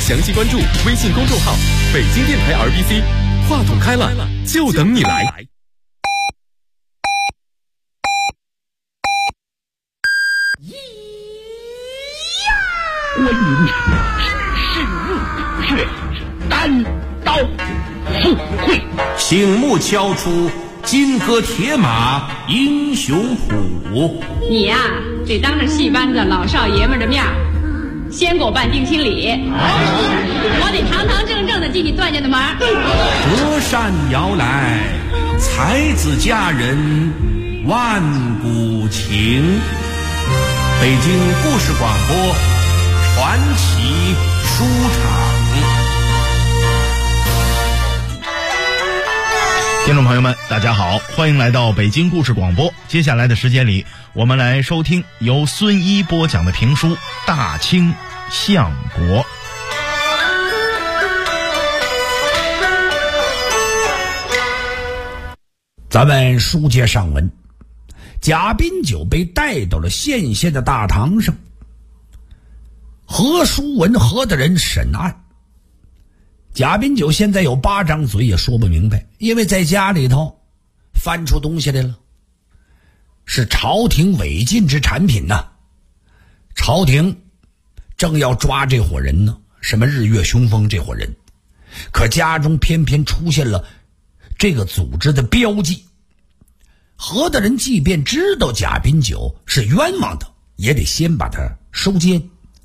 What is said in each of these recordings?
详细关注微信公众号北京电台 RBC， 话筒开了，就等你来。 关云长只是热血，单刀赴会， 醒目敲出金戈铁马英雄谱。 你呀，得当着戏班子老少爷们的面先给我办定亲礼，我得堂堂正正的进你段家的门。 隔山摇来，才子佳人万古情。北京故事广播传奇书场。 听众朋友们大家好，欢迎来到北京故事广播。接下来的时间里，我们来收听由孙一播讲的评书《大清相国》。 咱们书接上文，贾宾九被带到了县县的大堂上，何书文何的人审案。贾宾九现在有8张嘴也说不明白，因为在家里头翻出东西来了，是朝廷违禁之产品呐。朝廷正要抓这伙人呢，什么日月雄风这伙人，可家中偏偏出现了这个组织的标记。何的人即便知道贾宾九是冤枉的，也得先把他收监，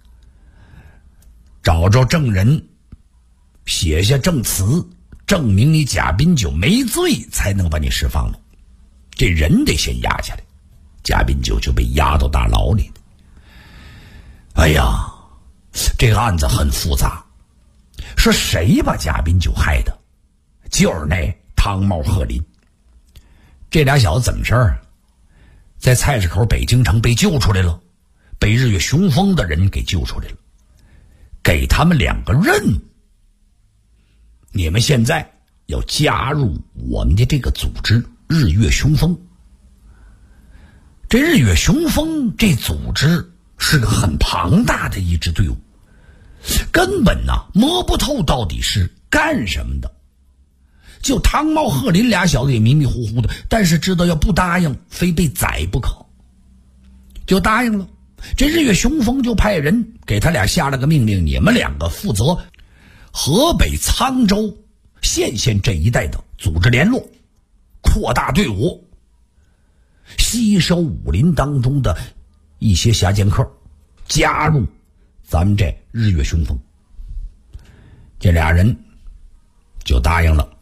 找着证人，写下证词，证明你贾宾九没罪，才能把你释放了。这人得先压下来，贾宾九就被押到大牢里。哎呀，这个案子很复杂，是谁把贾宾九害的？就是那汤茂鹤林。这俩小子怎么事儿？在菜市口北京城被救出来了，被日月雄风的人给救出来了，给他们2个任务。你们现在要加入我们的这个组织日月雄风。这日月雄风这组织是个很庞大的一支队伍，根本摸不透到底是干什么的。就汤茂鹤林俩小子也迷迷糊糊的，但是知道要不答应非被宰不可，就答应了。这日月雄风就派人给他俩下了个命令，你们2个负责河北沧州县这一带的组织联络，扩大队伍，吸收武林当中的一些侠剑客，加入咱们这日月雄风。这俩人就答应了，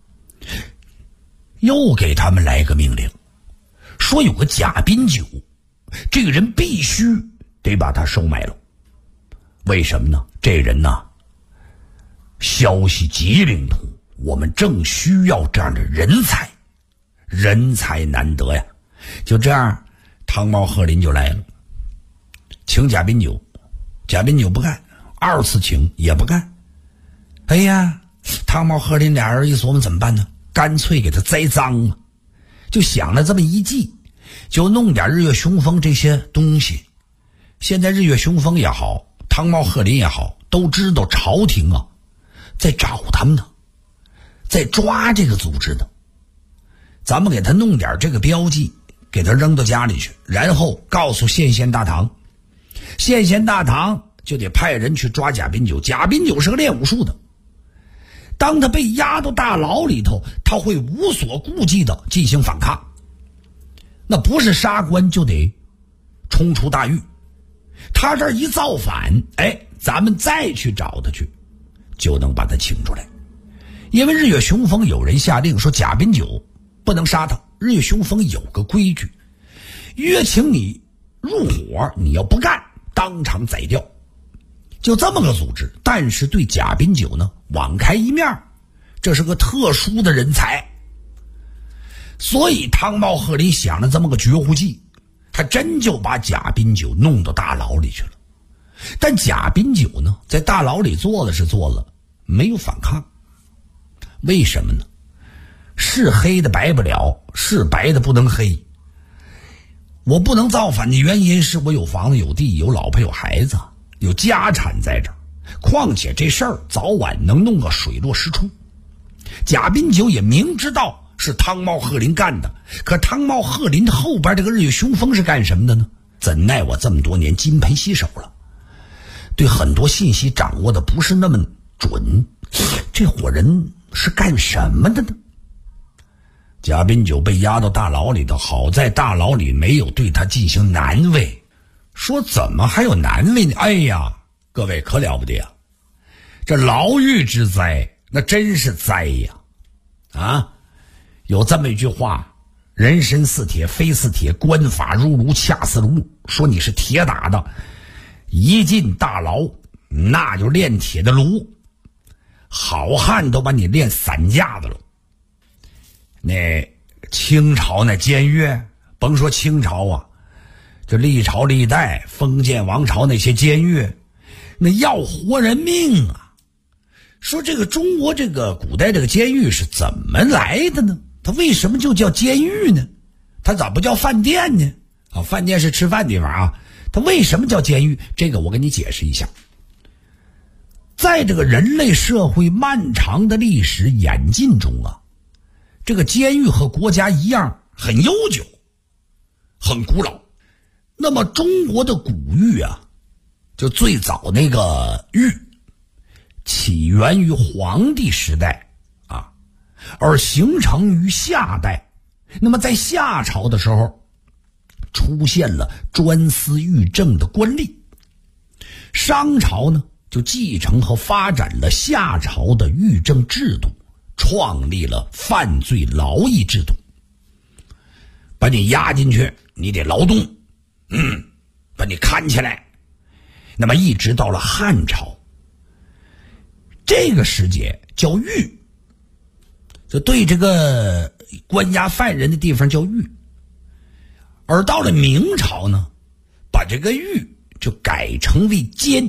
又给他们来个命令，说有个贾宾九，这个人必须得把他收买了。为什么呢？这人消息极灵通，我们正需要这样的人才，人才难得呀。就这样，汤茂鹤林就来了，请贾宾九，贾宾九不干，2次请也不干。哎呀，汤茂鹤林俩人一琢磨怎么办呢？干脆给他栽赃啊！就想了这么一计，就弄点日月雄风这些东西。现在日月雄风也好，汤茂鹤林也好，都知道朝廷在找他们呢，在抓这个组织的。咱们给他弄点这个标记，给他扔到家里去，然后告诉县大堂，县大堂就得派人去抓贾宾九。贾宾九是个练武术的，当他被押到大牢里头，他会无所顾忌的进行反抗，那不是杀官就得冲出大狱。他这一造反，咱们再去找他去，就能把他请出来。因为日月雄风有人下令说贾宾九不能杀他，日月雄风有个规矩，约请你入伙，你要不干，当场宰掉。就这么个组织，但是对贾宾九呢网开一面，这是个特殊的人才。所以汤茂鹤林想了这么个绝户计，他真就把贾宾九弄到大牢里去了。但贾宾九呢，在大牢里做了是做了，没有反抗。为什么呢？是黑的白不了，是白的不能黑。我不能造反的原因是我有房子有地，有老婆有孩子，有家产在这儿。 况且这事儿早晚能弄个水落石出。贾宾九也明知道是汤茂鹤林干的，可汤茂鹤林后边这个日月雄风是干什么的呢？怎奈我这么多年金盆洗手了，对很多信息掌握的不是那么准，这伙人是干什么的呢？贾宾九被押到大牢里头，好在大牢里没有对他进行难为。说怎么还有难为呢？哎呀，各位可了不得啊！这牢狱之灾，那真是灾呀！啊，有这么一句话：人身似铁，非似铁；官法如炉，恰似炉。说你是铁打的，一进大牢，那就炼铁的炉，好汉都把你炼散架子了。那清朝那监狱，甭说清朝啊，这历朝历代封建王朝那些监狱，那要活人命啊！说这个中国这个古代这个监狱是怎么来的呢？它为什么就叫监狱呢？它咋不叫饭店呢？啊，饭店是吃饭地方啊，它为什么叫监狱？这个我给你解释一下。在这个人类社会漫长的历史演进中啊，这个监狱和国家一样很悠久，很古老。那么中国的古狱啊，就最早那个狱起源于黄帝时代啊，而形成于夏代。那么在夏朝的时候，出现了专司狱政的官吏。商朝呢，就继承和发展了夏朝的狱政制度，创立了犯罪劳役制度。把你押进去，你得劳动，把你看起来。那么一直到了汉朝，这个时节叫狱，就对这个关押犯人的地方叫狱。而到了明朝呢，把这个狱就改成为监。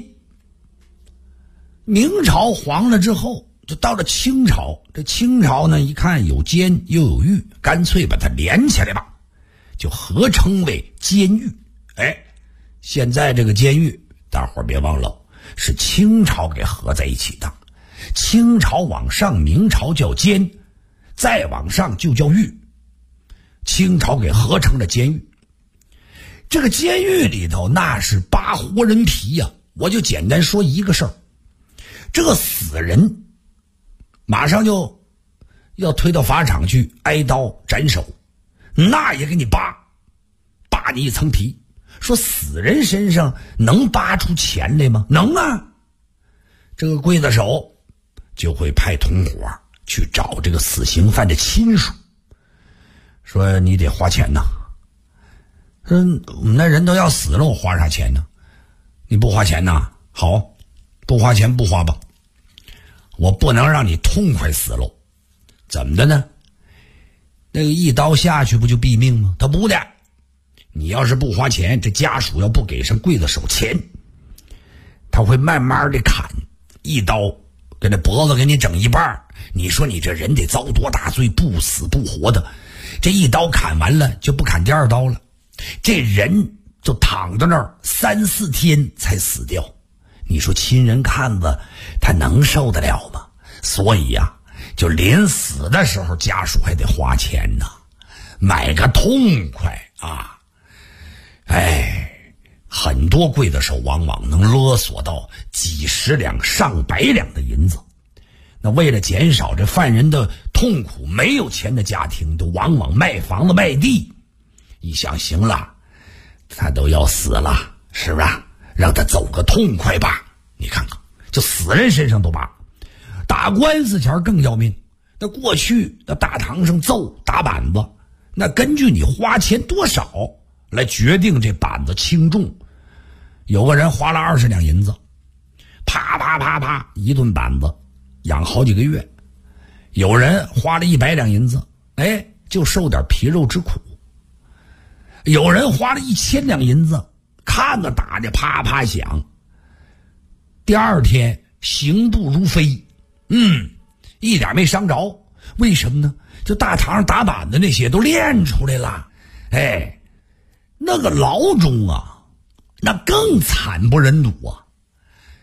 明朝黄了之后，就到了清朝。这清朝呢，一看有监又有狱，干脆把它连起来吧，就合称为监狱。哎，现在这个监狱大伙儿别忘了，是清朝给合在一起的。清朝往上，明朝叫监，再往上就叫狱，清朝给合成了监狱。这个监狱里头那是扒活人皮呀！我就简单说一个事儿，这个死人马上就要推到法场去挨刀斩首，那也给你扒你一层皮。说死人身上能扒出钱来吗？能啊！这个刽子手就会派同伙去找这个死刑犯的亲属，说你得花钱呐。我们那人都要死了，我花啥钱呢？你不花钱呐？好，不花钱不花吧，我不能让你痛快死喽。怎么的呢？那个一刀下去不就毙命吗？他不的，你要是不花钱，这家属要不给上刽子手钱，他会慢慢的砍，一刀给那脖子给你整一半。你说你这人得遭多大罪，不死不活的。这一刀砍完了就不砍第二刀了，这人就躺在那儿3、4天才死掉。你说亲人看着他能受得了吗？所以呀，就临死的时候家属还得花钱呢，买个痛快啊！哎，很多刽子手往往能勒索到几十两上百两的银子。那为了减少这犯人的痛苦，没有钱的家庭都往往卖房子卖地。一想行了，他都要死了，是不是？让他走个痛快吧。你看看，就死人身上都扒。打官司前更要命。那过去那大堂上揍打板子，那根据你花钱多少来决定这板子轻重。有个人花了20两银子，啪啪啪啪一顿板子养好几个月。有人花了100两银子，哎，就受点皮肉之苦。有人花了1000两银子，看着打的啪啪响，第二天行步如飞，一点没伤着。为什么呢？就大堂上打板的那些都练出来了。哎，那个牢中啊，那更惨不忍睹啊。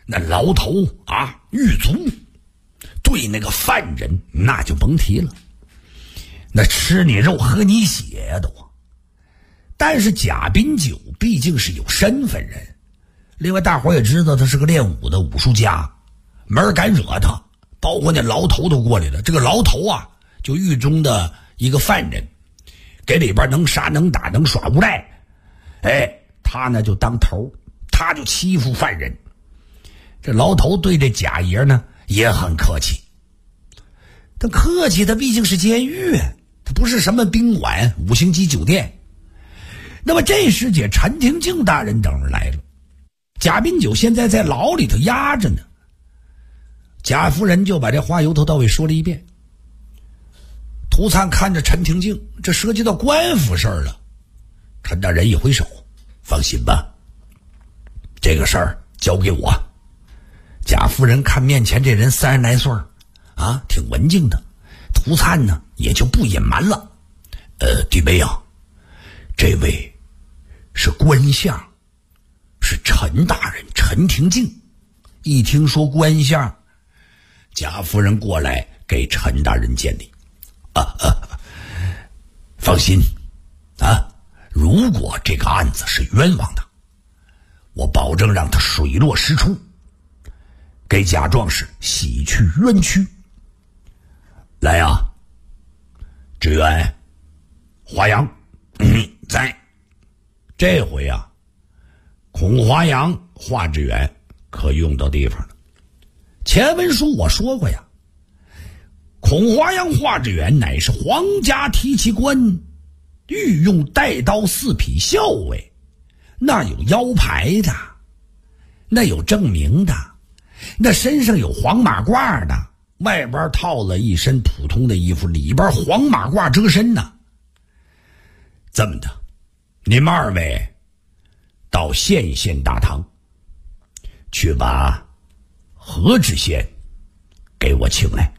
那牢头啊，狱卒对那个犯人那就甭提了，那吃你肉喝你血呀都。但是贾宾九毕竟是有身份人，另外大伙也知道他是个练武的武术家，没人敢惹他，包括那牢头都过来了。这个牢头啊，就狱中的一个犯人，给里边能杀能打能耍无赖，他呢就当头，他就欺负犯人。这牢头对这贾爷呢也很客气，但客气他毕竟是监狱，他不是什么宾馆5星级酒店。那么这时节陈廷敬大人等人来了，贾宾九现在在牢里头压着呢。贾夫人就把这话由头到尾说了一遍。涂灿看着陈廷敬，这涉及到官府事儿了。陈大人一挥手，放心吧，这个事儿交给我。贾夫人看面前这人30来岁啊，挺文静的。涂灿呢也就不隐瞒了，弟妹啊，这位是官相，是陈大人陈廷敬。一听说官相，贾夫人过来给陈大人见礼。放心啊，如果这个案子是冤枉的，我保证让他水落石出，给贾壮士洗去冤屈。来啊，志远、华阳，在。这回啊，孔华阳、华志远可用到地方了。前文书我说过呀，孔华阳、华志远乃是皇家提旗官，御用带刀4匹校尉，那有腰牌的，那有证明的，那身上有黄马褂的，外边套了一身普通的衣服，里边黄马褂遮身呢。这么的，你们2位到县大堂去把何知县给我请来。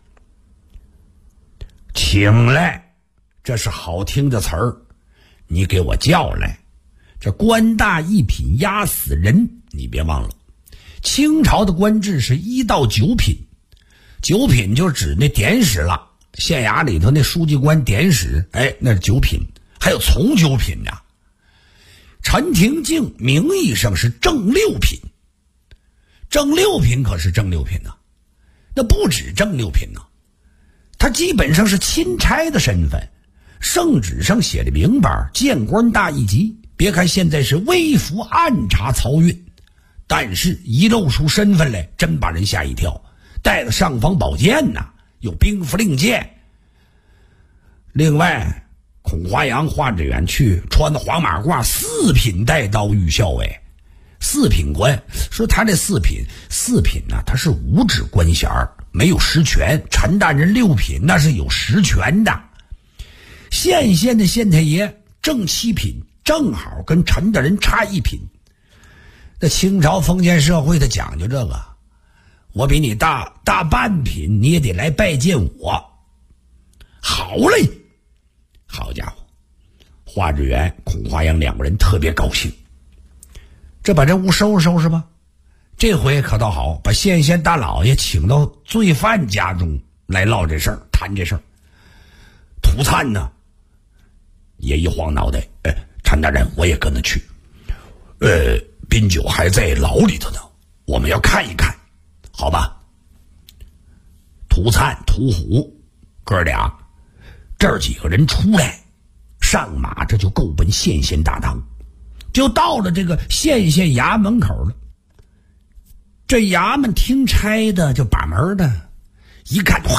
请来，这是好听的词儿，你给我叫来。这官大一品压死人，你别忘了，清朝的官制是1到9品，9品就指那典史了，县衙里头那书记官典史，那是9品，还有从9品呢。陈廷敬名义上是正6品，正6品可是正6品呢，那不止正6品呢，他基本上是钦差的身份，圣旨上写的明白，见官大一级。别看现在是微服暗查漕运，但是一露出身份来，真把人吓一跳，带了尚方宝剑呢，有兵符令箭。另外孔华阳、华志远去穿的黄马褂，4品带刀御校尉，4品官。说他这4品呢，他是无职官衔，没有实权。陈大人6品那是有实权的。县的县太爷正7品，正好跟陈大人差1品。那清朝封建社会他讲究这个，我比你大半品，你也得来拜见我。好嘞，好家伙，华志远、孔华阳2个人特别高兴。这把这屋收拾收拾吧，这回可倒好，把县大老爷请到罪犯家中来唠这事儿，谈这事儿。涂灿呢也一晃脑袋，陈大人我也跟着去。宾九还在牢里头呢，我们要看一看，好吧？涂灿、屠虎哥俩这几个人出来，上马，这就够奔县大堂，就到了这个县衙门口了。这衙门听差的就把门的一看，哗，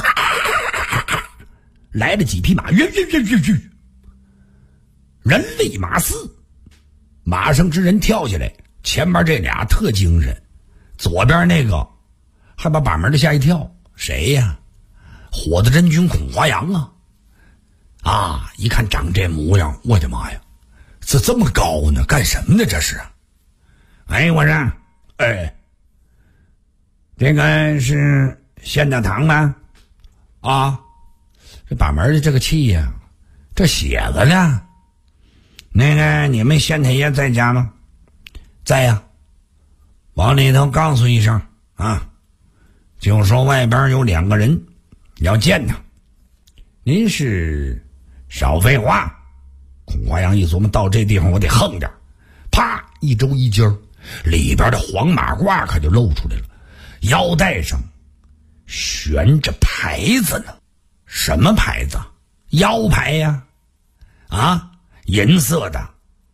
来了几匹马，人力马嘶，马上之人跳下来，前面这俩特精神，左边那个还把门的吓一跳，谁呀？火的真君孔华阳啊！一看长这模样，我的妈呀，这么高呢？干什么呢？这是？我说，这个是县大堂吗？啊，这把门的这个气呀，这写着呢。那个你们县太爷在家吗？在呀。往里头告诉一声啊，就说外边有2个人要见他。您是？少废话。孔华阳一琢磨，到这地方我得横点，啪一周一襟，里边的黄马褂可就露出来了，腰带上悬着牌子呢。什么牌子？腰牌呀！啊，银色的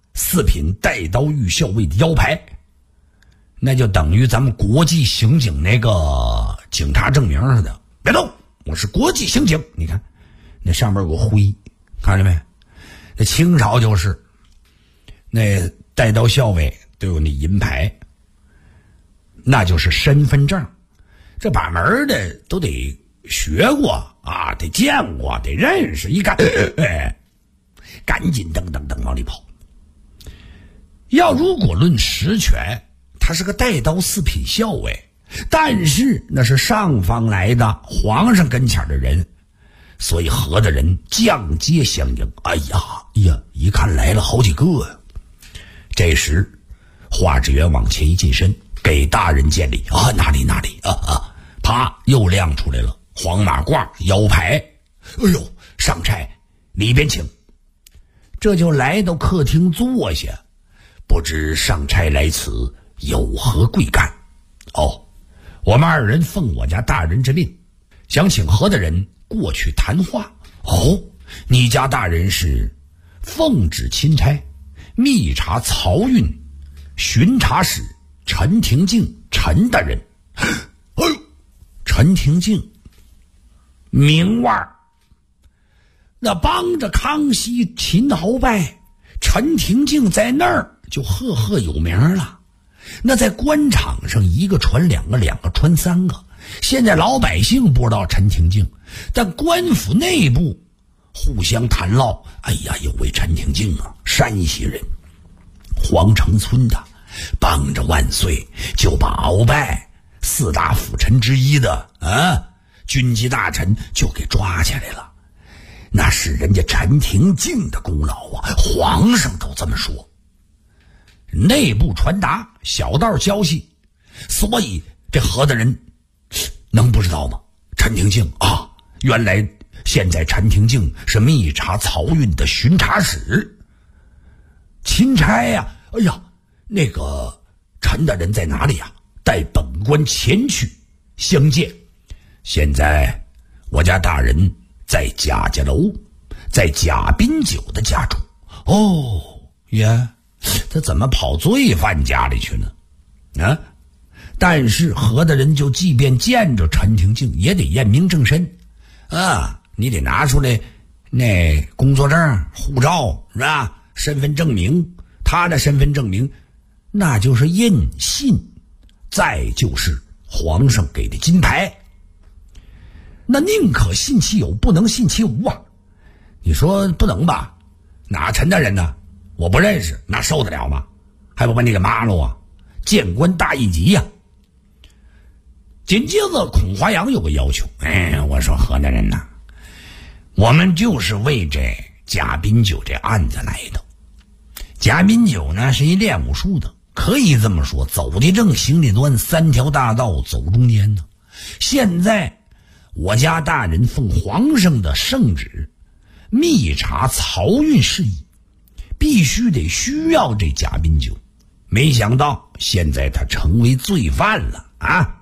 4品带刀御校尉的腰牌，那就等于咱们国际刑警那个警察证明似的。别动，我是国际刑警。你看那上面有个徽，看见没？那清朝就是那带刀校尉都有那银牌，那就是身份证。这把门的都得学过啊，得见过，得认识。一看，赶紧噔噔噔往里跑。要如果论实权，他是个带刀4品校尉，但是那是上方来的皇上跟前的人，所以和的人降阶相迎。哎呀，一看来了好几个呀。这时华志远往前一近身，给大人见礼啊，哪里啊，啪又亮出来了黄马褂腰牌。哎呦，上差里边请。这就来到客厅坐下，不知上差来此有何贵干？哦，我们2人奉我家大人之令，想请何的人过去谈话。哦，你家大人是奉旨钦差密查漕运巡查使陈廷敬陈大人。哎呦，陈廷敬名腕，那帮着康熙秦鳌拜，陈廷敬在那儿就赫赫有名了。那在官场上一个传2个，2个传3个。现在老百姓不知道陈廷敬，但官府内部互相谈唠。哎呀，有位陈廷敬啊，山西人，皇城村的，帮着万岁就把鳌拜4大辅臣之一的军机大臣就给抓起来了。那是人家陈廷敬的功劳啊，皇上都这么说。内部传达小道消息，所以这何的人能不知道吗？陈廷敬啊，原来现在陈廷敬是密查漕运的巡查使钦差呀。哎呀，那个陈大人在哪里呀？带本官前去相见。现在我家大人在贾家楼，在贾宾九的家中。哦呀，他怎么跑罪犯家里去呢？啊！但是何大人就即便见着陈廷敬，也得验明正身啊！你得拿出来那工作证、护照是吧？身份证明，他的身份证明那就是印信，再就是皇上给的金牌。那宁可信其有，不能信其无啊！你说不能吧？哪陈大人呢？我不认识，那受得了吗？还不把你给骂了啊？谏官大一级呀！紧接着孔华阳有个要求，我说何大人呐，我们就是为这贾宾九这案子来的。贾宾九呢是一练武术的，可以这么说，走的正，行的端，3条大道走中间呢。现在我家大人奉皇上的圣旨密查漕运事宜，必须得需要这贾宾九。没想到现在他成为罪犯了啊！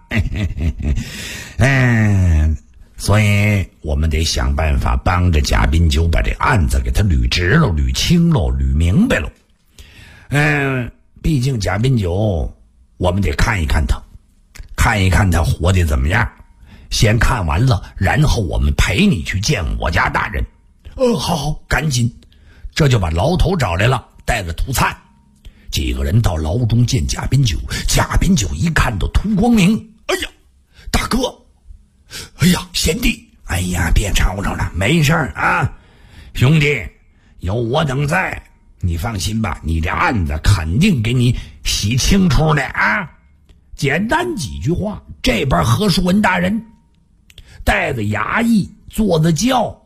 所以我们得想办法帮着贾宾九把这案子给他捋直了、捋清了、捋明白了。毕竟贾宾九我们得看一看他，看一看他活得怎么样。先看完了，然后我们陪你去见我家大人。好，赶紧，这就把牢头找来了，带个土灿。几个人到牢中见贾宾九，贾宾九一看到涂光明，哎呀，大哥，哎呀，贤弟，哎呀，别吵吵了，没事啊，兄弟，有我等在，你放心吧，你这案子肯定给你洗清楚的啊。简单几句话，这边何叔文大人带着衙役坐着轿，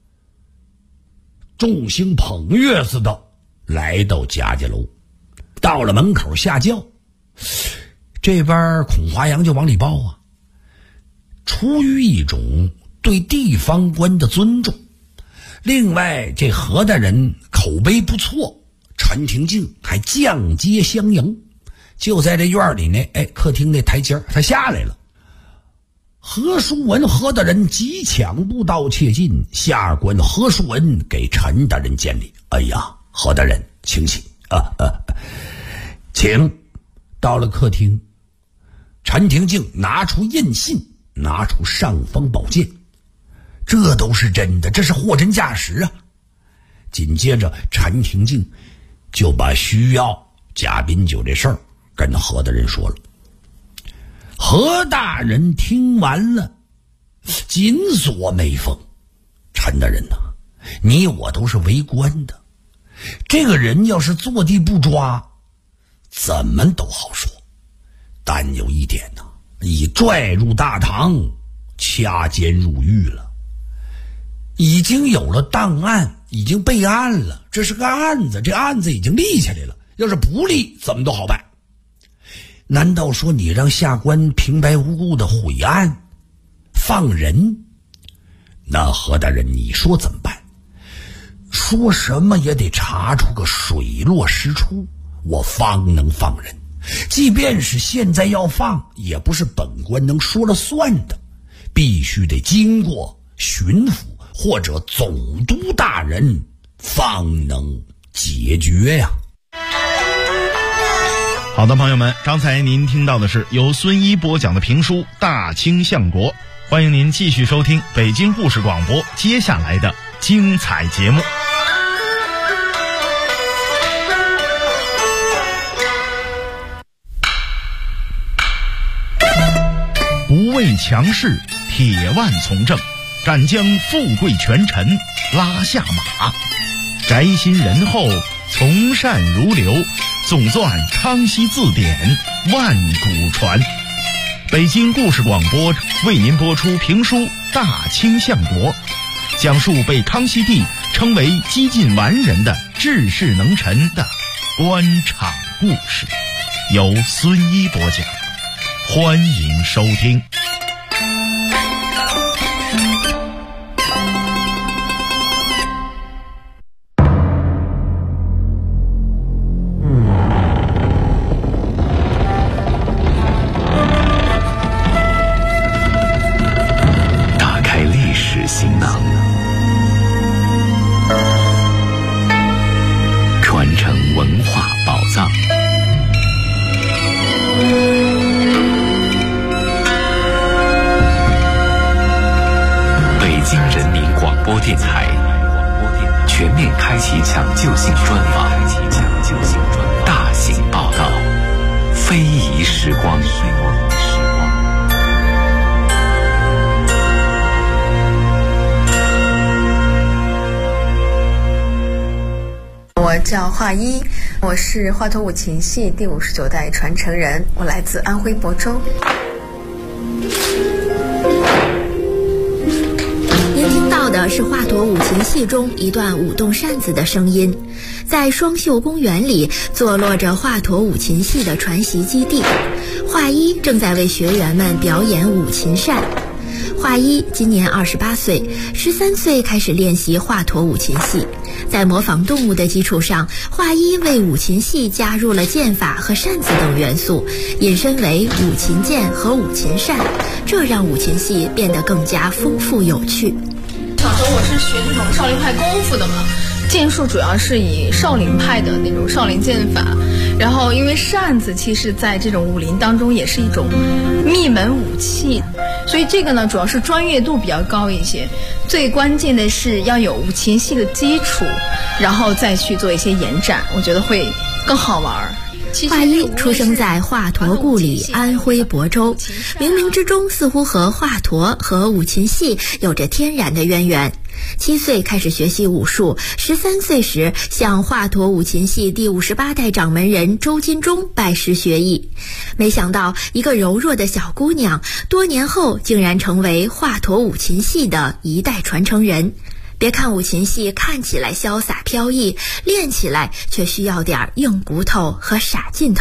众星捧月似的来到贾家楼。到了门口下轿， 这边孔华阳就往里报啊，出于一种对地方官的尊重，另外这何大人口碑不错，陈廷敬还降阶相迎，就在这院里呢，客厅那台阶他下来了。何叔文何大人急抢步道切进，下官何叔文给陈大人见礼。哎呀，何大人请起请。到了客厅，陈廷敬拿出印信，拿出尚方宝剑，这都是真的，这是货真价实啊。紧接着陈廷敬就把需要贾宾酒这事儿跟何大人说了。何大人听完了紧锁眉峰，陈大人呐，你我都是为官的，这个人要是坐地不抓怎么都好说，但有一点呐，已拽入大堂，掐监入狱了，已经有了档案，已经备案了，这是个案子，这案子已经立下来了，要是不立怎么都好办。难道说你让下官平白无故的毁案放人？那何大人你说怎么办？说什么也得查出个水落石出，我方能放人。即便是现在要放，也不是本官能说了算的，必须得经过巡抚或者总督大人方能解决呀。 好的，朋友们，刚才您听到的是由孙一播讲的评书《大清相国》，欢迎您继续收听北京故事广播接下来的精彩节目。不畏强势，铁腕从政，敢将富贵权臣拉下马，宅心仁厚，从善如流，总纂康熙字典，万古传。北京故事广播为您播出评书《大清相国》，讲述被康熙帝称为几近完人的治世能臣的官场故事，由孙一播讲，欢迎收听。 抢救性专访，大型报道，非遗时光。 我叫华一，我是华佗五禽戏第59代传承人，我来自安徽亳州。 的是华佗五禽戏中一段舞动扇子的声音。在双秀公园里坐落着华佗五禽戏的传习基地，华一正在为学员们表演五禽扇。华一今年28岁，13岁开始练习华佗五禽戏，在模仿动物的基础上，华一为五禽戏加入了剑法和扇子等元素，引申为五禽剑和五禽扇，这让五禽戏变得更加丰富有趣。 小时候我是学这种少林派功夫的嘛，剑术主要是以少林派的那种少林剑法，然后因为扇子其实在这种武林当中也是一种秘门武器，所以这个呢主要是专业度比较高一些，最关键的是要有五禽戏的基础，然后再去做一些延展，我觉得会更好玩。 华一出生在华佗故里安徽亳州，冥冥之中似乎和华佗和五禽戏有着天然的渊源。7岁开始学习武术，13岁时向华佗五禽戏第58代掌门人周金忠拜师学艺。没想到一个柔弱的小姑娘，多年后竟然成为华佗五禽戏的一代传承人。别看五禽戏看起来潇洒飘逸，练起来却需要点硬骨头和傻劲头。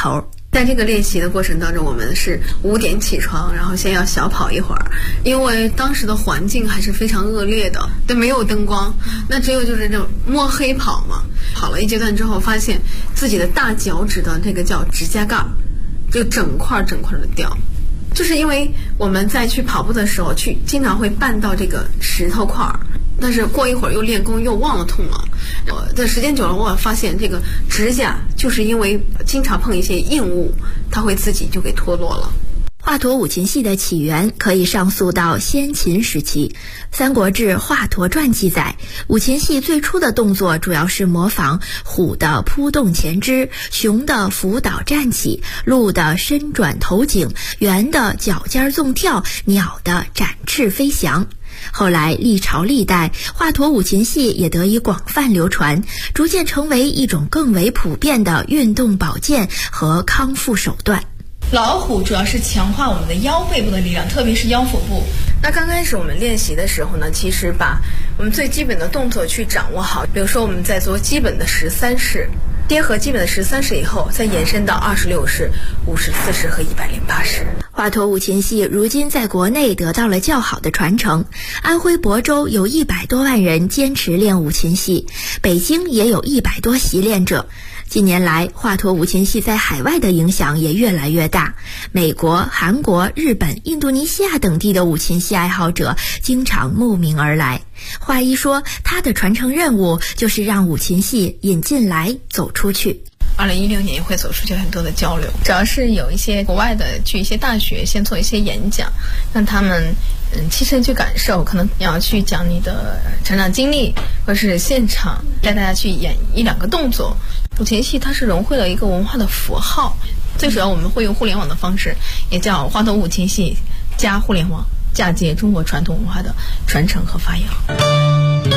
在这个练习的过程当中，我们是5点起床，然后先要小跑一会儿，因为当时的环境还是非常恶劣的，对，没有灯光，那只有就是这种摸黑跑嘛。跑了一阶段之后，发现自己的大脚趾的这个叫指甲盖，就整块的掉。就是因为我们在去跑步的时候，经常会绊到这个石头块儿，但是过一会儿又练功又忘了痛了。在时间久了，我发现这个指甲就是因为经常碰一些硬物，它会自己就给脱落了。 华佗五禽戏的起源可以上溯到先秦时期。《三国志·华佗传》记载，五禽戏最初的动作主要是模仿虎的扑动前肢，熊的伏倒站起，鹿的伸转头颈，猿的脚尖纵跳，鸟的展翅飞翔。后来历朝历代，华佗五禽戏也得以广泛流传，逐渐成为一种更为普遍的运动保健和康复手段。 老虎主要是强化我们的腰背部的力量，特别是腰腹部。 那刚开始我们练习的时候呢，其实把我们最基本的动作去掌握好，比如说我们在做基本的13式，结合基本的13式以后，再延伸到26式、54式和108式。 华佗五禽戏如今在国内得到了较好的传承，安徽亳州有100多万人坚持练五禽戏，北京也有100多习练者。近年来，华佗五禽戏在海外的影响也越来越大，美国、韩国、日本、印度尼西亚等地的五禽戏爱好者经常慕名而来。华一说，他的传承任务就是让五禽戏引进来走出去。 2016年也会走出去很多的交流，主要是有一些国外的去一些大学先做一些演讲，让他们亲身去感受，可能你要去讲你的成长经历，或是现场带大家去演1-2个动作。五禽戏它是融汇了一个文化的符号，最主要我们会用互联网的方式，也叫华佗五禽戏加互联网，嫁接中国传统文化的传承和发扬。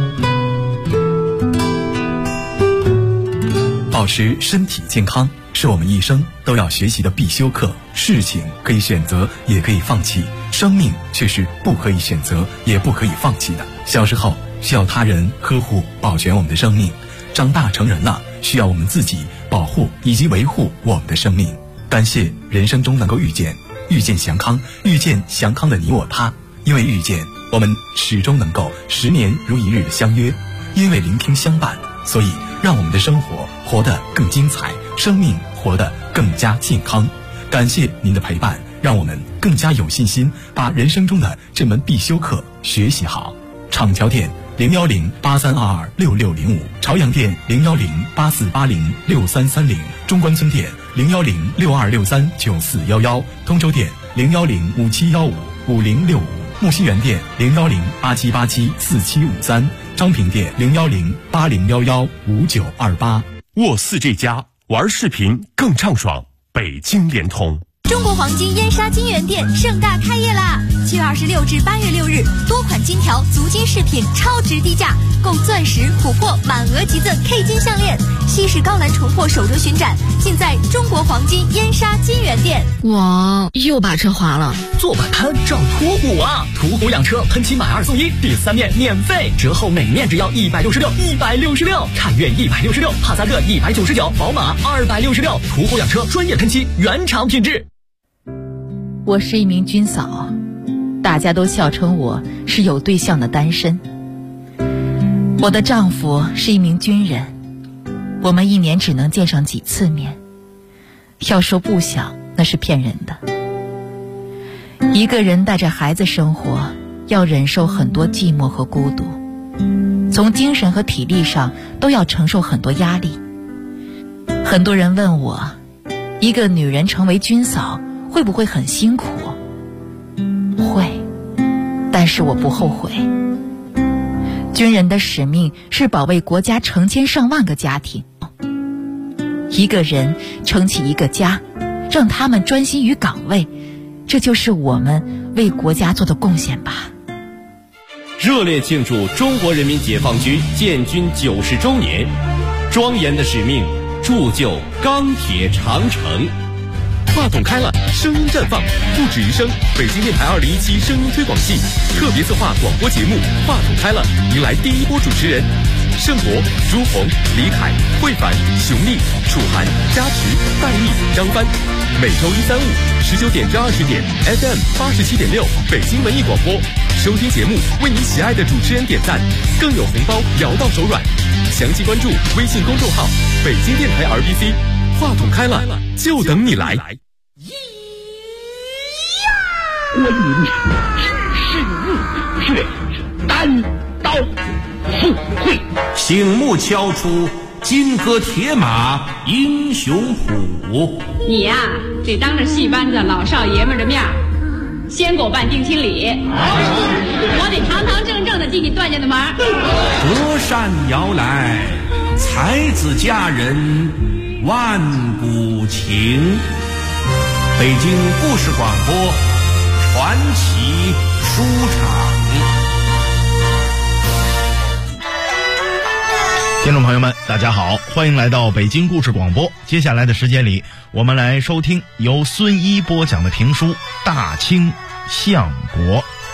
保持身体健康是我们一生都要学习的必修课。事情可以选择，也可以放弃，生命却是不可以选择，也不可以放弃的。小时候需要他人呵护保全我们的生命，长大成人了，需要我们自己保护以及维护我们的生命。感谢人生中能够遇见祥康，遇见祥康的你我他。因为遇见，我们始终能够10年如一日的相约；因为聆听相伴，所以让我们的生活活得更精彩，生命活得更加健康。感谢您的陪伴，让我们更加有信心把人生中的这门必修课学习好。厂桥店01083226605，朝阳店01084806330，中关村店01062639411，通州店01057155065，木樨园店01087874753，张平店01080115928。 沃4G+玩视频更畅爽，北京联通。 中国黄金燕莎金源店盛大开业啦！7月26至8月6日，多款金条、足金饰品超值低价，购钻石、琥珀满额即赠 K 金项链，西式高栏重获手镯巡展，尽在中国黄金燕莎金源店。 我又把车划了， 做摆摊找途虎啊！途虎养车喷漆买2送1，第3面免费，折后每面只要166，凯越166，帕萨特199，宝马266，途虎养车专业喷漆，原厂品质。 我是一名军嫂，大家都笑称我是有对象的单身。我的丈夫是一名军人，我们1年只能见上几次面，要说不想那是骗人的。一个人带着孩子生活，要忍受很多寂寞和孤独，从精神和体力上都要承受很多压力。很多人问我，一个女人成为军嫂会不会很辛苦？会，但是我不后悔。军人的使命是保卫国家成千上万个家庭，一个人撑起一个家，让他们专心于岗位，这就是我们为国家做的贡献吧。 热烈庆祝中国人民解放军建军90周年，庄严的使命铸就钢铁长城。话筒开了，声音绽放，不止一声。北京电台2017声音推广季特别策划广播节目《话筒开了》，迎来第1波主持人。 盛博、朱红、李凯、慧凡、熊丽、楚涵、加持、戴丽、张帆。每周1、3、5 19点至20点 FM 87.6北京文艺广播，收听节目为你喜爱的主持人点赞，更有红包摇到手软。详细关注微信公众号北京电台 RBC， 话筒开了就等你来。 关云是日月，单刀赴会， 醒目敲出金戈铁马英雄谱。 你呀，得当着戏班子老少爷们的面先给我办定亲礼，我得堂堂正正的进你段家的门。 隔山遥来，才子佳人万古情。北京故事广播传奇书场。 听众朋友们，大家好，欢迎来到北京故事广播。接下来的时间里，我们来收听由孙一播讲的评书《大清相国》。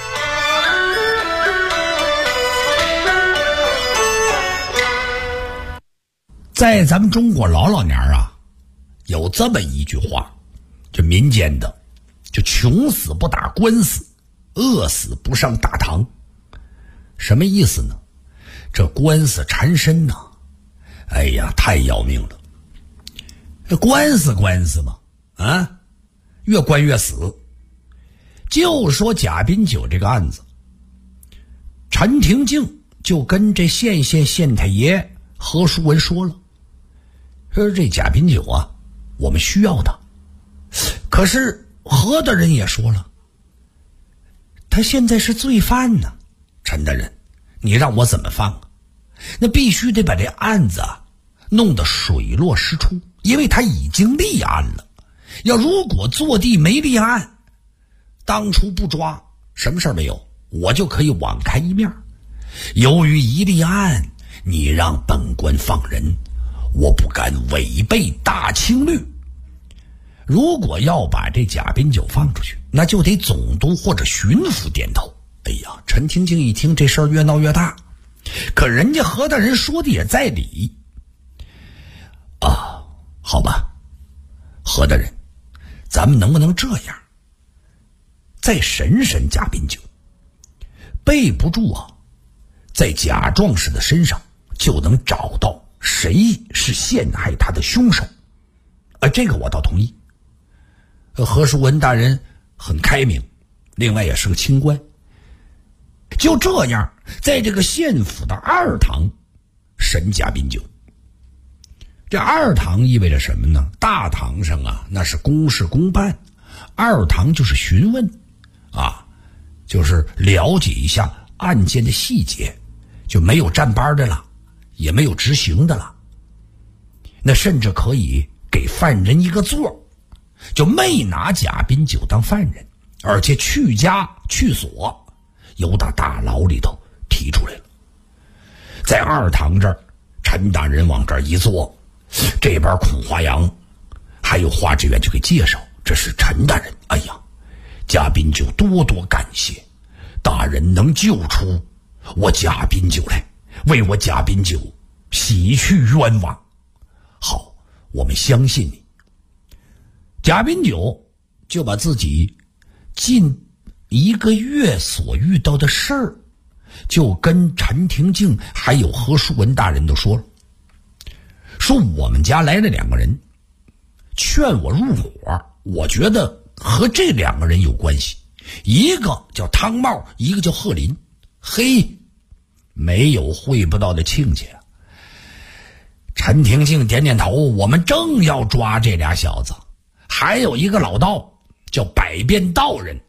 在咱们中国老年啊，有这么一句话，就民间的，就穷死不打官司，饿死不上大堂。什么意思呢？这官司缠身呐，哎呀，太要命了。这官司嘛，啊，越关越死。就说贾宾九这个案子，陈廷敬就跟这县太爷何书文说了，说这贾宾九啊，我们需要他。可是何大人也说了，他现在是罪犯呢，陈大人，你让我怎么放啊？那必须得把这案子弄得水落石出，因为他已经立案了。要如果坐地没立案，当初不抓，什么事儿没有，我就可以网开一面。由于一立案，你让本官放人，我不敢违背大清律。如果要把这贾宾九放出去，那就得总督或者巡抚点头。哎呀，陈廷敬一听这事儿越闹越大，可人家何大人说的也在理啊。好吧，何大人，咱们能不能这样，再审审贾宾九，备不住啊，在贾壮士的身上就能找到谁是陷害他的凶手。这个我倒同意。何书文大人很开明，另外也是个清官。就这样，在这个县府的二堂审贾宾九。这二堂意味着什么呢？大堂上啊，那是公事公办；二堂就是询问啊，就是了解一下案件的细节，就没有站班的了，也没有执行的了。那甚至可以给犯人一个座，就没拿贾宾九当犯人，而且去家去所，由打大牢里头提出来了。在二堂这儿，陈大人往这儿一坐，这边孔华阳还有华志远就给介绍，这是陈大人。哎呀，贾宾九多多感谢大人能救出我贾宾九来，为我贾宾九洗去冤枉。好，我们相信你。贾宾九就把自己近1个月所遇到的事儿，就跟陈廷敬还有何书文大人都说了，说我们家来了2个人，劝我入伙，我觉得和这2个人有关系，一个叫汤茂，一个叫贺林。嘿，没有会不到的亲戚啊。陈廷敬点点头，我们正要抓这俩小子，还有一个老道叫百变道人，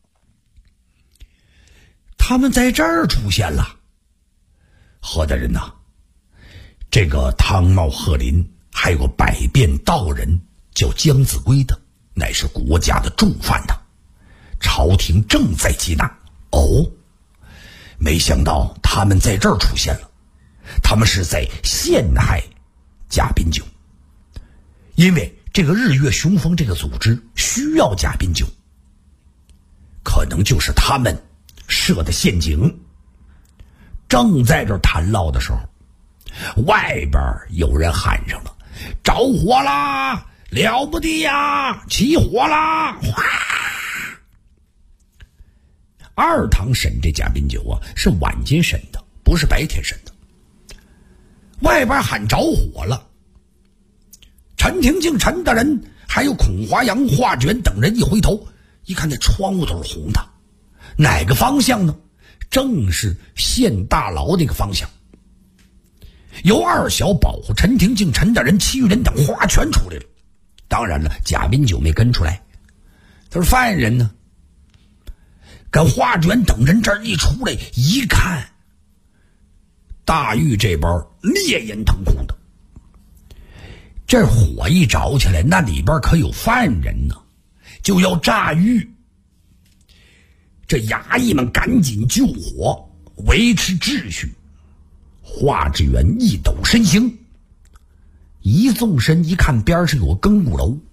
他们在这儿出现了。何大人呐，这个汤茂、贺林还有个百变道人叫姜子规的，乃是国家的重犯呐，朝廷正在缉拿。哦，没想到他们在这儿出现了，他们是在陷害贾宾九，因为这个日月雄风这个组织需要贾宾九，可能就是他们设的陷阱。正在这谈唠的时候， 外边有人喊上了：“着火啦！了不得呀！起火啦！”哗！二堂审这贾宾九啊，是晚间审的，不是白天审的。外边喊着火了，陈廷敬、陈大人还有孔华阳、华卷等人一回头，一看这窗户都是红的，哪个方向呢？正是县大牢那个方向。由二小保护陈廷敬、陈大人其余人等哗全出来了。当然了，贾宾九没跟出来，他是犯人呢。跟华卷等人这儿一出来，一看大狱这边烈焰腾空的，这火一着起来，那里边可有犯人呢，就要炸狱。这衙役们赶紧救火，维持秩序。华志远一抖身形，一纵身一看边上有个更鼓楼，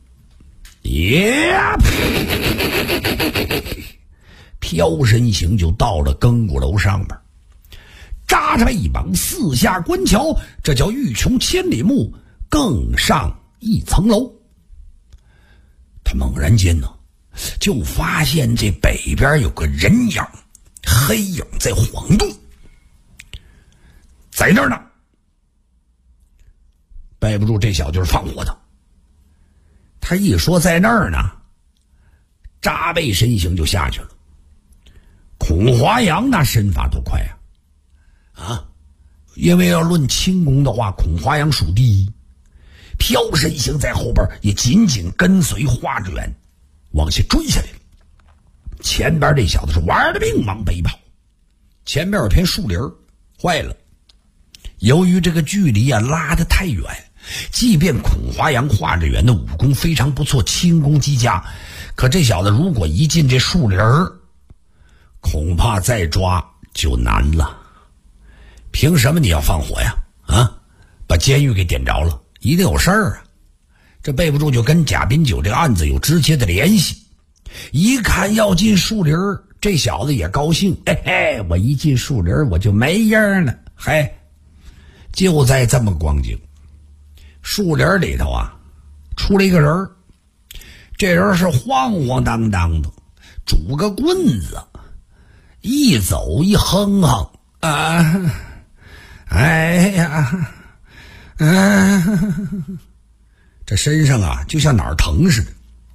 飘身形就到了更鼓楼上面，扎着一膀四下观瞧，这叫欲穷千里目，更上一层楼。他猛然间呢，就发现这北边有个人影，黑影在晃动，在那儿呢。背不住这小就是放火的，他一说在那儿呢，扎背身形就下去了。孔华阳那身法多快啊！因为要论轻功的话，孔华阳属第一。飘身形在后边也紧紧跟随华志远往下追下来了。前边这小子是玩了命往北跑，前面有片树林坏了。由于这个距离啊拉得太远，即便孔华阳、华志远的武功非常不错，轻功极佳，可这小子如果一进这树林恐怕再抓就难了。凭什么你要放火呀？把监狱给点着了，一定有事儿啊！这背不住就跟贾宾九这个案子有直接的联系。一看要进树林，这小子也高兴，我一进树林我就没影了。就在这么光景，树林里头啊出来一个人，这人是晃晃荡荡的，拄个棍子，一走一哼哼这身上啊就像哪儿疼似的。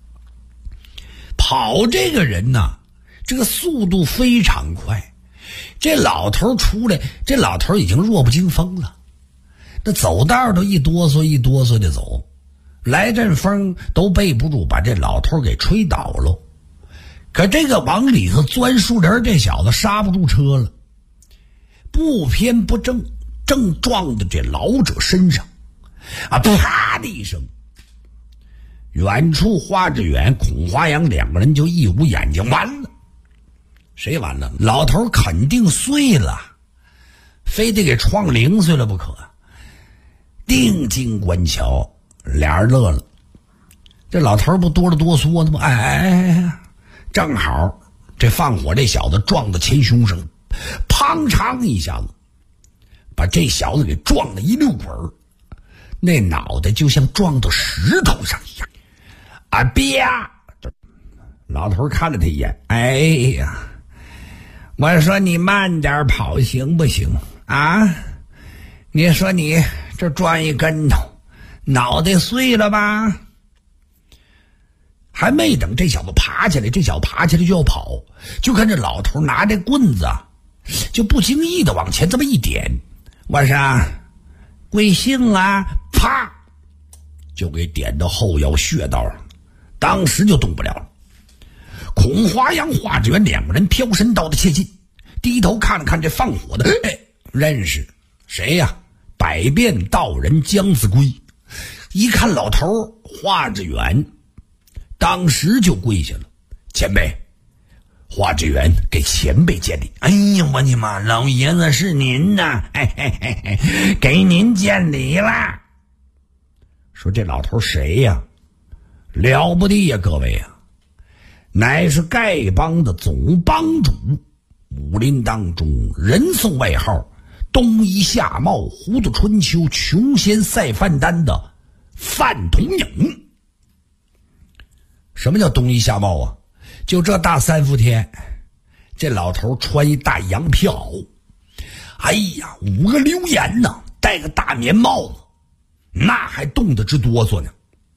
跑这个人呢，这个速度非常快。这老头出来，这老头已经弱不禁风了，那走道都一哆嗦一哆嗦的走，来阵风都背不住把这老头给吹倒了。可这个往里头钻树林这小子刹不住车了，不偏不正，正撞到这老者身上啪的一声。远处华志远、孔华阳两个人就一捂眼睛，完了。谁完了？老头肯定碎了，非得给撞零碎了不可。定睛观瞧，俩人乐了。这老头不哆了哆嗦的吗？正好这放火这小子撞到前胸上，砰嚓一下子把这小子给撞了一溜滚儿，那脑袋就像撞到石头上一样。啪！老头看了他一眼，我说你慢点跑行不行啊？你说你这撞一跟头，脑袋碎了吧？还没等这小子爬起来，这小子爬起来就要跑，就看这老头拿这棍子就不经意的往前这么一点，我说贵姓啊？啪，就给点到后腰穴道上，当时就动不了了。孔华阳、华志远两个人飘身到的切近，低头看了看这放火的，认识谁呀？百变道人姜子龟。一看老头华志远，当时就跪下了，前辈。华志远给前辈见礼。哎呀，我的妈，老爷子是您呐！给您见礼啦。说这老头谁呀？了不得呀，各位啊！乃是丐帮的总帮主，武林当中人送外号东夷夏茂、糊涂春秋、穷仙赛范丹的范同颖。什么叫东夷夏茂啊？就这大3伏天，这老头穿一大羊皮袄，哎呀，5个溜眼呢，戴个大棉帽子，那还冻得直哆嗦呢。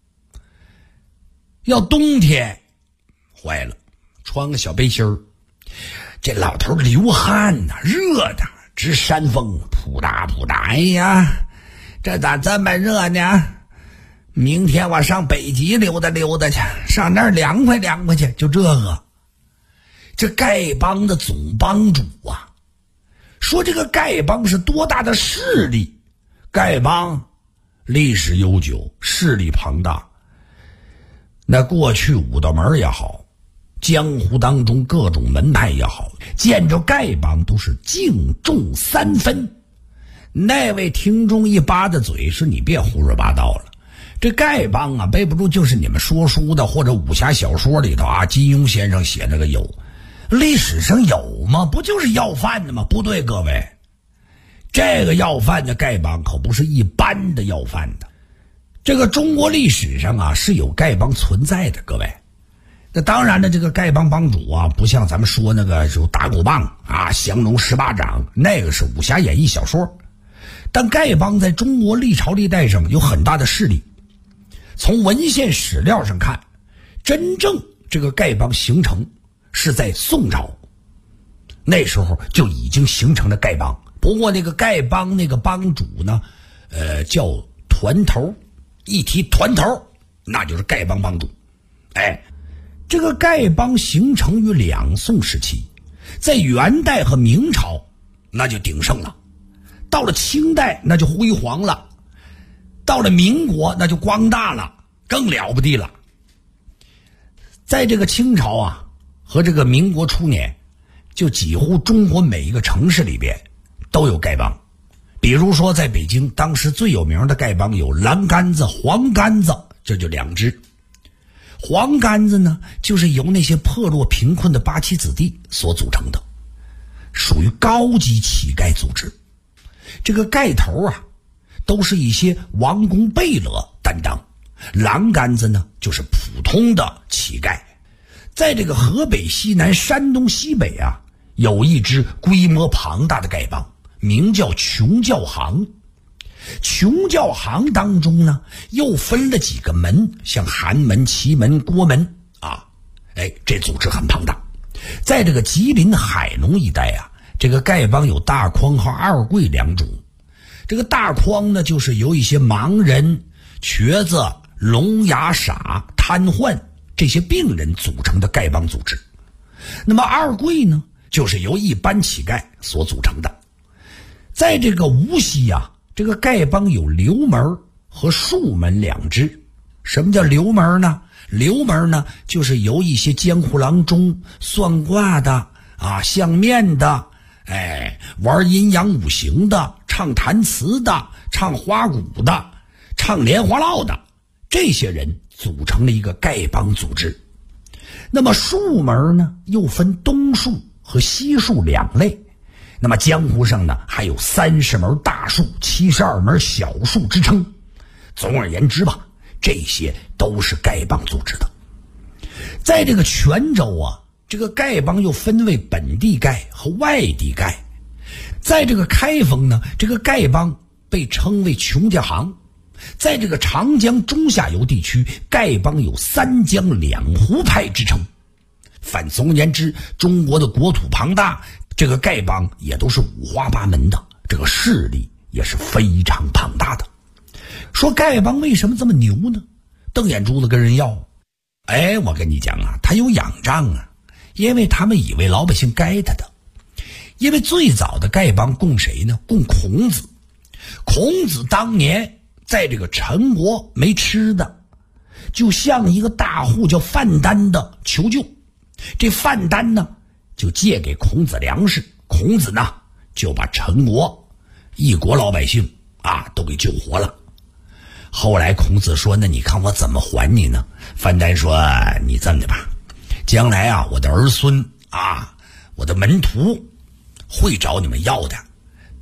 要冬天坏了，穿个小背心儿，这老头流汗呐，热的直扇风，扑嗒扑嗒。哎呀，这咋这么热呢？明天我上北极溜达溜达去，上那儿凉快凉快去。就这个，这丐帮的总帮主啊，说这个丐帮是多大的势力？丐帮历史悠久，势力庞大。那过去武道门也好，江湖当中各种门派也好，见着丐帮都是敬重3分。那位听众一扒的嘴说：“你别胡说八道了。这丐帮啊，背不住就是你们说书的或者武侠小说里头啊，金庸先生写那个有，历史上有吗？不就是要饭的吗？不对，各位，这个要饭的丐帮可不是一般的要饭的。这个中国历史上啊是有丐帮存在的，各位。那当然了，这个丐帮帮主啊，不像咱们说那个就打狗棒啊、降龙18掌，那个是武侠演义小说。但丐帮在中国历朝历代上有很大的势力。从文献史料上看，真正这个丐帮形成是在宋朝，那时候就已经形成了丐帮。不过那个丐帮那个帮主呢，叫团头，一提团头，那就是丐帮帮主。哎，这个丐帮形成于两宋时期，在元代和明朝那就鼎盛了，到了清代那就辉煌了，到了民国那就光大了，更了不地了。在这个清朝啊和这个民国初年，就几乎中国每一个城市里边都有丐帮。比如说在北京，当时最有名的丐帮有蓝杆子、黄杆子，这就2支。黄杆子呢，就是由那些破落贫困的八旗子弟所组成的，属于高级乞丐组织。这个丐头啊，都是一些王公贝勒担当。蓝杆子呢，就是普通的乞丐。在这个河北、西南、山东西北啊，有一支规模庞大的丐帮，名叫穷教行。穷教行当中呢，又分了几个门，像寒门、祁门、郭门啊，这组织很庞大。在这个吉林海农一带啊，这个丐帮有大筐和二贵2种。这个大筐呢，就是由一些盲人、瘸子、聋哑傻、瘫痪这些病人组成的丐帮组织。那么二贵呢，就是由一般乞丐所组成的。在这个无锡啊，这个丐帮有刘门和术门2支。什么叫刘门呢？刘门呢，就是由一些江湖郎中、算卦的啊、相面的，玩阴阳五行的、唱弹词的、唱花鼓的、唱莲花落的，这些人组成了一个丐帮组织。那么术门呢，又分东术和西术2类。那么江湖上呢，还有30门大术、72门小术之称。总而言之吧，这些都是丐帮组织的。在这个泉州啊，这个丐帮又分为本地丐和外地丐。在这个开封呢，这个丐帮被称为穷家行。在这个长江中下游地区，丐帮有3江2湖派之称。反总而言之，中国的国土庞大，这个丐帮也都是五花八门的，这个势力也是非常庞大的。说丐帮为什么这么牛呢？瞪眼珠子跟人要。我跟你讲啊，他有仰仗啊，因为他们以为老百姓该他的。因为最早的丐帮供谁呢？供孔子。孔子当年在这个陈国没吃的，就向一个大户叫范丹的求救。这范丹呢，就借给孔子粮食，孔子呢就把陈国一国老百姓啊都给救活了。后来孔子说，那你看我怎么还你呢？范丹说，你这么的吧，将来啊我的儿孙啊，我的门徒会找你们要的，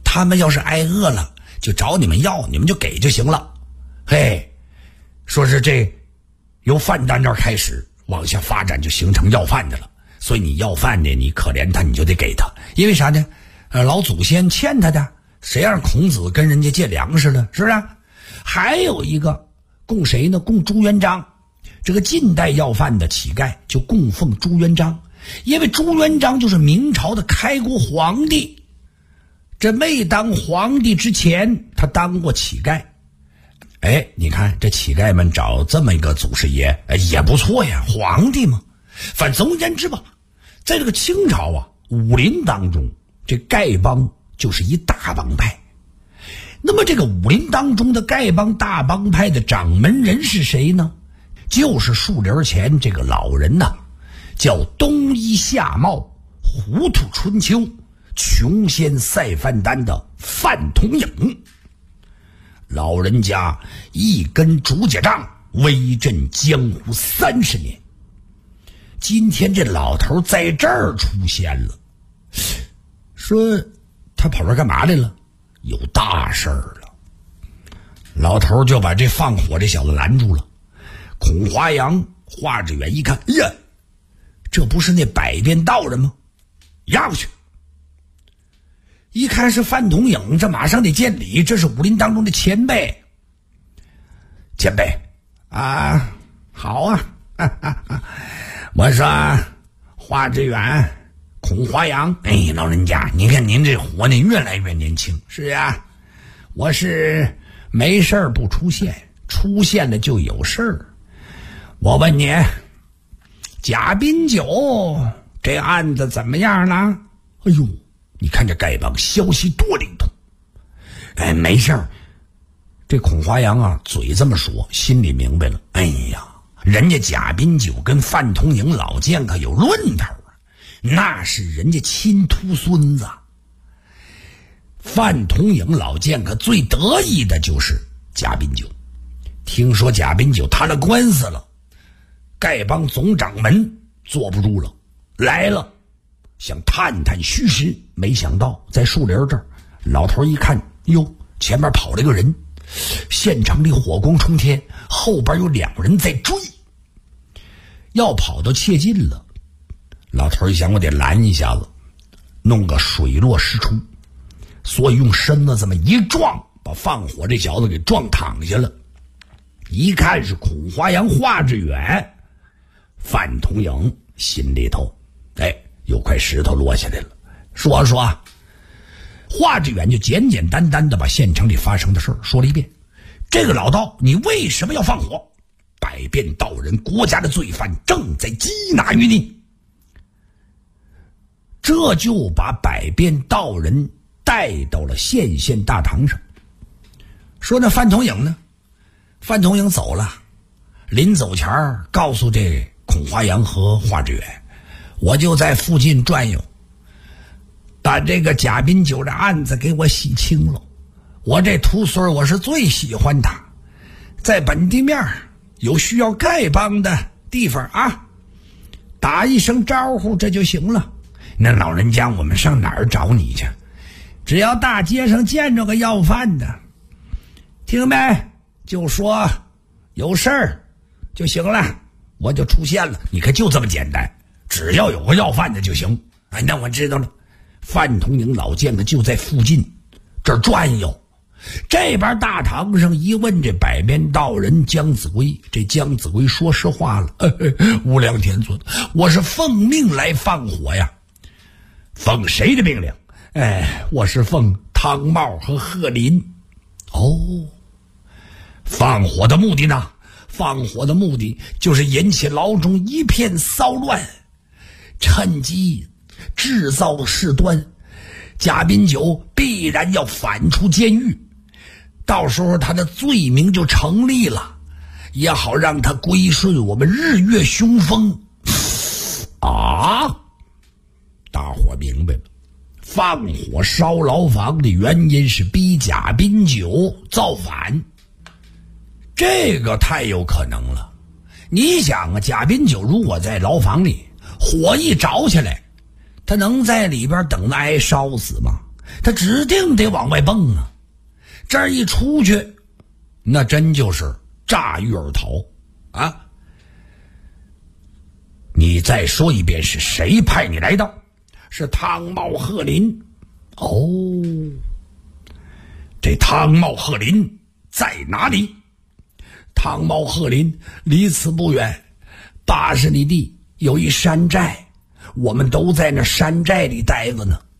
他们要是挨饿了，就找你们要，你们就给就行了。嘿，说是这由饭单这儿开始往下发展，就形成要饭的了。所以你要饭的，你可怜他，你就得给他，因为啥呢？老祖先欠他的，谁让孔子跟人家借粮食了，是不是？还有一个供谁呢？供朱元璋。这个近代要饭的乞丐就供奉朱元璋，因为朱元璋就是明朝的开国皇帝。这没当皇帝之前，他当过乞丐。你看这乞丐们找这么一个祖师爷，也不错呀，皇帝嘛。反正总而言之吧，在这个清朝啊，武林当中，这丐帮就是一大帮派。那么这个武林当中的丐帮大帮派的掌门人是谁呢？就是树林前这个老人呐，叫东夷夏茂、糊涂春秋、穷仙赛范丹的范同颖。老人家一根竹节杖威震江湖30年，今天这老头在这儿出现了，说他跑这儿干嘛来了？有大事儿了。老头就把这放火这小子拦住了。孔华阳、华志远一看，哎呀，这不是那百变道人吗？押过去。一看是范同颖，这马上得见礼，这是武林当中的前辈。前辈啊，好啊，我说华志远、孔华阳，老人家，你看您这活呢越来越年轻。是啊，我是没事儿不出现，出现了就有事儿。我问你，贾宾酒这案子怎么样了？哎呦，你看这丐帮消息多灵通。没事儿。这孔华阳啊，嘴这么说，心里明白了。哎呀，人家贾宾酒跟范同颖老剑可有论头啊，那是人家亲秃孙子。范同颖老剑客最得意的就是贾宾酒，听说贾宾酒摊了官司了，丐帮总掌门坐不住了，来了，想探探虚实。没想到在树林这儿，老头一看，哟，前面跑了个人，现场里火光冲天，后边有2人在追，要跑都切近了。老头一想，我得拦一下子，弄个水落石出，所以用身子这么一撞，把放火这小子给撞躺下了。一看是孔华阳、华志远，范同颖心里头有块石头落下来了。说华志远就简简单单的把现场里发生的事说了一遍。这个老道，你为什么要放火？百变道人，国家的罪犯正在缉拿于你。这就把百变道人带到了县大堂上。说那范同颖呢？范同颖走了，临走前告诉这孔华阳和华志远，我就在附近转悠，把这个贾宾酒的案子给我洗清了。我这秃孙我是最喜欢他，在本地面有需要丐帮的地方啊，打一声招呼这就行了。那老人家，我们上哪儿找你去？只要大街上见着个要饭的，听没？就说有事儿就行了，我就出现了。你看就这么简单，只要有个要饭的就行。那我知道了。范同颖老剑客就在附近这儿转悠。这边大堂上一问这百变道人姜子规，这姜子规说实话了，无量天尊，我是奉命来放火呀。奉谁的命令？我是奉汤茂和贺林。放火的目的呢？放火的目的就是引起牢中一片骚乱，趁机制造事端，贾宾酒必然要反出监狱，到时候他的罪名就成立了，也好让他归顺我们日月雄风。大伙明白了，放火烧牢房的原因是逼贾宾酒造反，这个太有可能了。你想啊，贾宾酒如果在牢房里，火一着起来，他能在里边等着挨烧死吗？ 他指定得往外蹦啊。这儿一出去，那真就是铩羽而逃啊！你再说一遍，是谁派你来的？是汤茂鹤林。哦，这汤茂鹤林在哪里？汤茂鹤林离此不远，80里地有一山寨，我们都在那山寨里待着呢。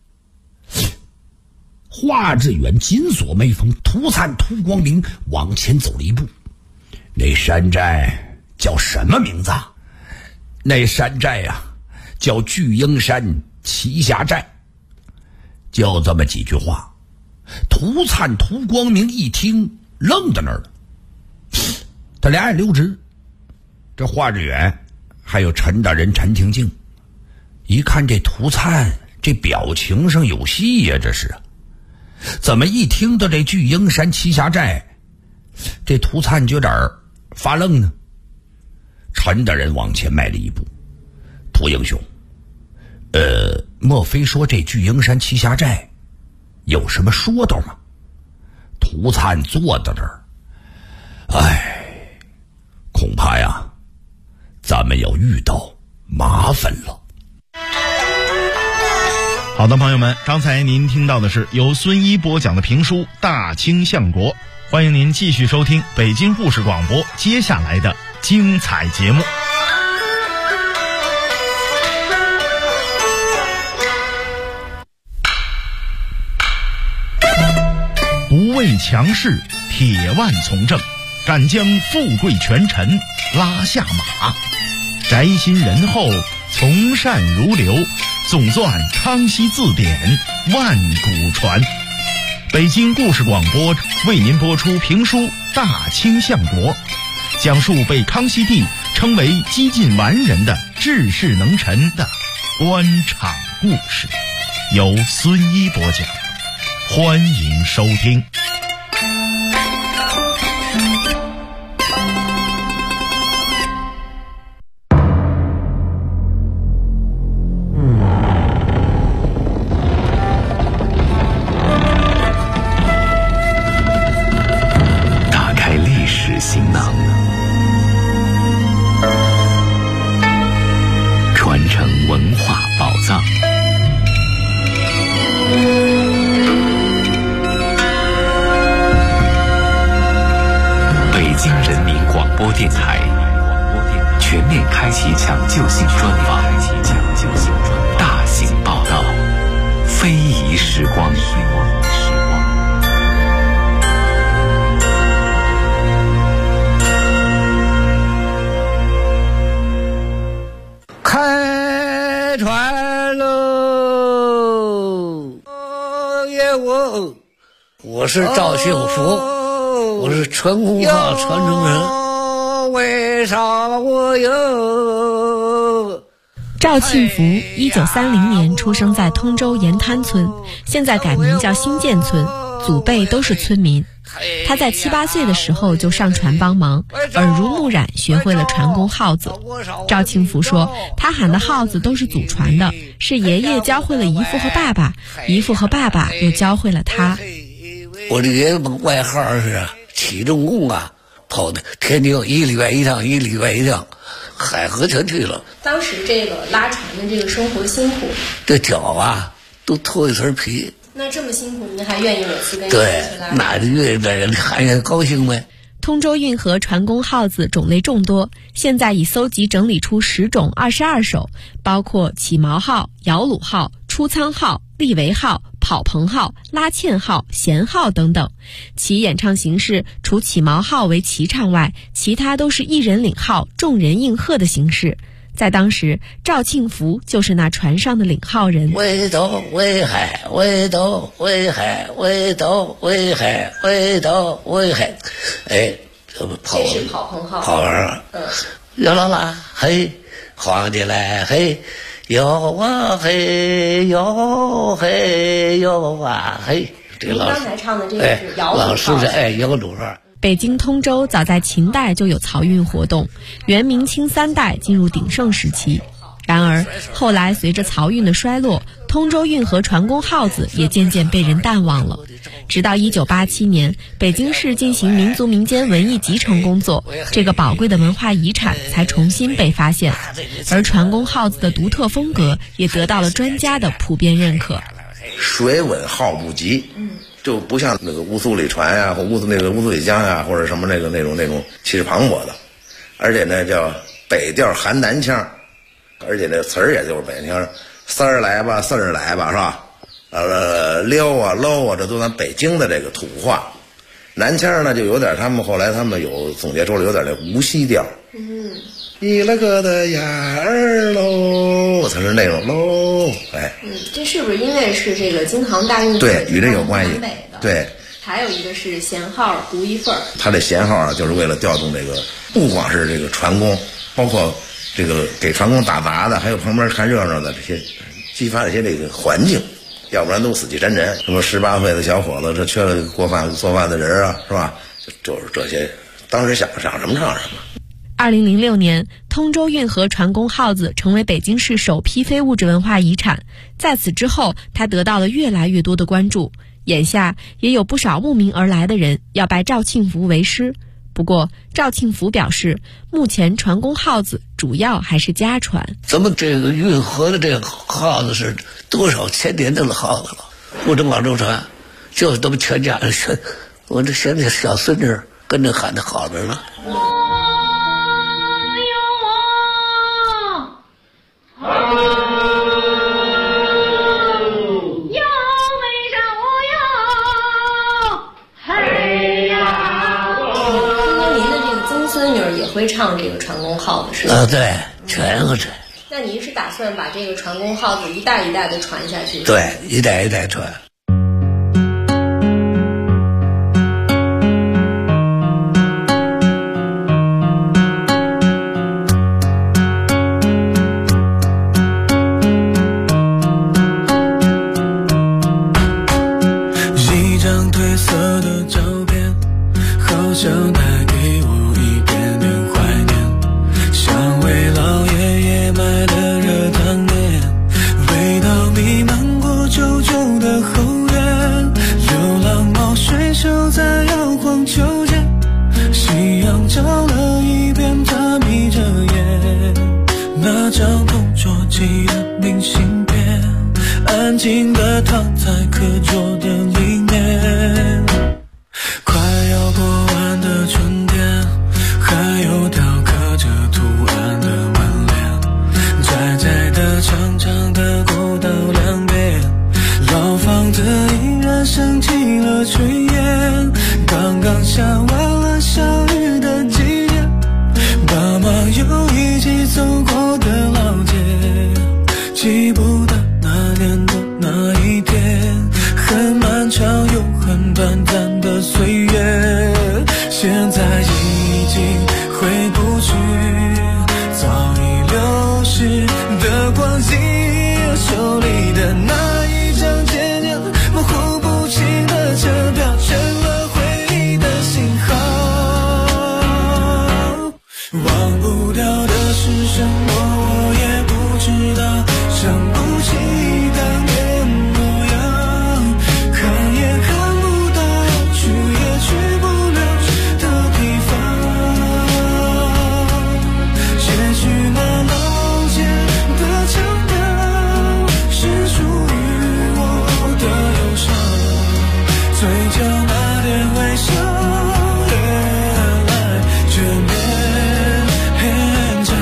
华志远紧锁眉峰，涂灿、涂光明往前走了一步。那山寨叫什么名字啊？那山寨啊，叫巨鹰山旗下寨。就这么几句话，涂灿、涂光明一听，愣在那儿了。他俩眼溜直，这华志远还有陈大人陈廷敬，一看这涂灿这表情上有戏呀，这是啊！怎么一听到这巨鹰山旗下寨，这涂灿就有点发愣呢？陈大人往前迈了一步，涂英雄，莫非说这巨鹰山旗下寨有什么说道吗？涂灿坐在这儿，恐怕呀，咱们要遇到麻烦了。 好的，朋友们，刚才您听到的是由孙一播讲的评书《大清相国》，欢迎您继续收听北京故事广播接下来的精彩节目。不畏强势，铁腕从政，敢将富贵权臣拉下马，宅心仁厚，从善如流，总纂康熙字典，万古传。北京故事广播为您播出评书《大清相国》，讲述被康熙帝称为几近完人的治世能臣的官场故事，由孙一播讲，欢迎收听。 电台全面开启抢救性专访，大型报道，非遗时光。 开船喽！ 我是赵幸福，我是传功号传承人。为啥我有？ 赵庆福1930年出生在通州盐滩村，现在改名叫新建村，祖辈都是村民。他在7、8岁的时候就上船帮忙，耳濡目染学会了传功号子。赵庆福说，他喊的号子都是祖传的，是爷爷教会了姨父和爸爸，姨父和爸爸又教会了他。 我的爷爷们外号是起重工啊，跑的天津1礼拜1趟，1礼拜1趟，海河全去了。 当时这个拉船的这个生活辛苦， 这脚啊都脱一层皮。 那这么辛苦，您还愿意每次跟对，那就愿意在人看见高兴呗。 通州运河传功号子种类众多，现在已搜集整理出10种22首，包括起锚号、摇橹号、出舱号、立围号、跑棚号、拉纤号、弦号等等。其演唱形式除起锚号为齐唱外，其他都是一人领号，众人应和的形式。在当时，赵庆福就是那船上的领号人。 围斗围海，围斗围海，围斗围海，围斗围海。哎，这不跑？ 这是跑棚号。 跑完摇啦啦，嘿，皇帝来嘿，摇啊嘿，摇嘿摇啊嘿。这个刚才唱的这个是摇橹号。 老师是摇橹号。 北京通州早在秦代就有漕运活动，元明清3代进入鼎盛时期。然而后来随着漕运的衰落， 通州运河船工号子也渐渐被人淡忘了。直到1987年，北京市进行民族民间文艺集成工作，这个宝贵的文化遗产才重新被发现，而船工号子的独特风格也得到了专家的普遍认可。 水稳号不急，就不像那个乌苏里船呀，或乌苏里江呀，或者什么那种气势磅礴的，而且呢叫北调含南腔，而且那词儿也就是北腔，三儿来吧，四儿来吧，是吧？溜啊搂啊，这都咱北京的这个土话。南腔呢就有点，后来他们有总结出来有点那无锡调。一了个的呀儿喽，才是那种喽，哎。 这是不是因为是这个京杭大运河？ 对，与这有关系。对。 还有一个是弦号独一份儿。 他这弦号啊，就是为了调动这个，不光是这个船工，包括这个给船工打杂的，还有旁边看热闹的这些，激发这些这个环境。要不然都死气沉沉。什么18岁的小伙子，这缺了做饭的人啊，是吧？就是这些，当时想什么唱什么。 2006年，通州运河船工号子成为北京市首批非物质文化遗产。在此之后，它得到了越来越多的关注。眼下也有不少慕名而来的人要拜赵庆福为师。不过，赵庆福表示，目前船工号子主要还是家传。 咱们这个运河的这个号子是多少千年的号子了，不止广州船，就是咱们全家人，我这现在小孙女跟着喊的好着呢。 会唱这个船工号子是吧？ 对，全是。 那您是打算把这个船工号子一代一代的传下去？ 对，一代一代传。 一张褪色的照片，好像带给我张同桌寄的明信片，安静地躺在课桌的里